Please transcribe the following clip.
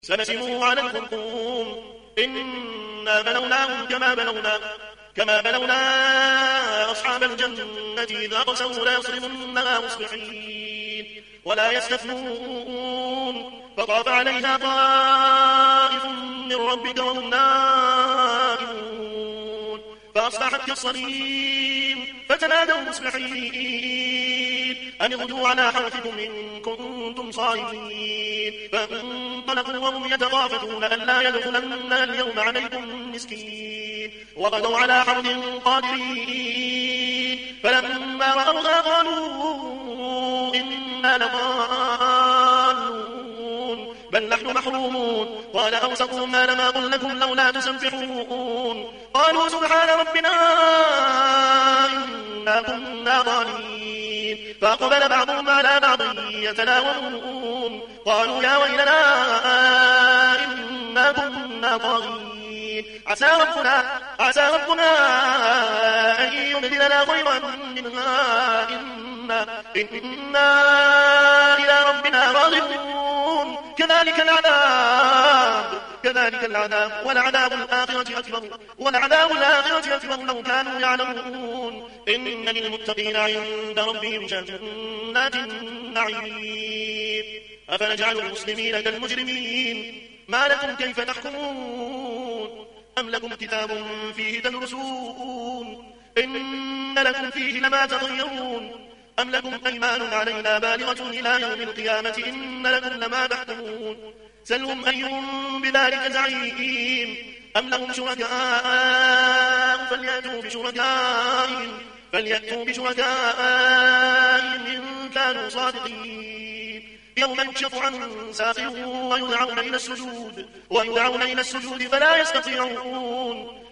سنسمه على الخرطوم إنا بلوناهم كما بلونا أصحاب الجنة إذا قسموا لا يصرمنها مصبحين ولا يستثنون فطاف عليها طائف من ربك وهم نائمون فأصبحت كالصريم فتنادوا مصبحين أن اغدوا على حرثكم إن كنتم صارمين فانطلقوا وهم يتخافتون ألا يدخلن اليوم عليكم مسكين وغدوا على حرد قادرين فلما رأوها قالوا إنا لضالون بل نحن محرومون قال أوسطهم ما لم أقل لكم لولا تسبحون قالوا سبحان ربنا إنا كنا ظالمين فأقبل بعضهم على بعض يتلاومون قالوا يا ويلنا إنا كنا طاغين عسى ربنا أن يبدلنا خيرا منها إنا إلى ربنا راغبون كذلك العذاب ولعذاب الآخرة أكبر لو كانوا يعلمون إن للمتقين عند ربهم جنات النعيم أفنجعل المسلمين كالمجرمين ما لكم كيف تحكمون أم لكم كتاب فيه تدرسون إن لكم فيه لما تطيرون أم لكم أيمان علينا بالغة إلى يوم القيامة إن لكم لما تحكمون سلهم أيهم بذلك زعيم أم لهم شركاء فليأتوا بشركائهم إن كانوا صادقين يوم يكشف عن ساق ويدعون إلى السجود فلا يستطيعون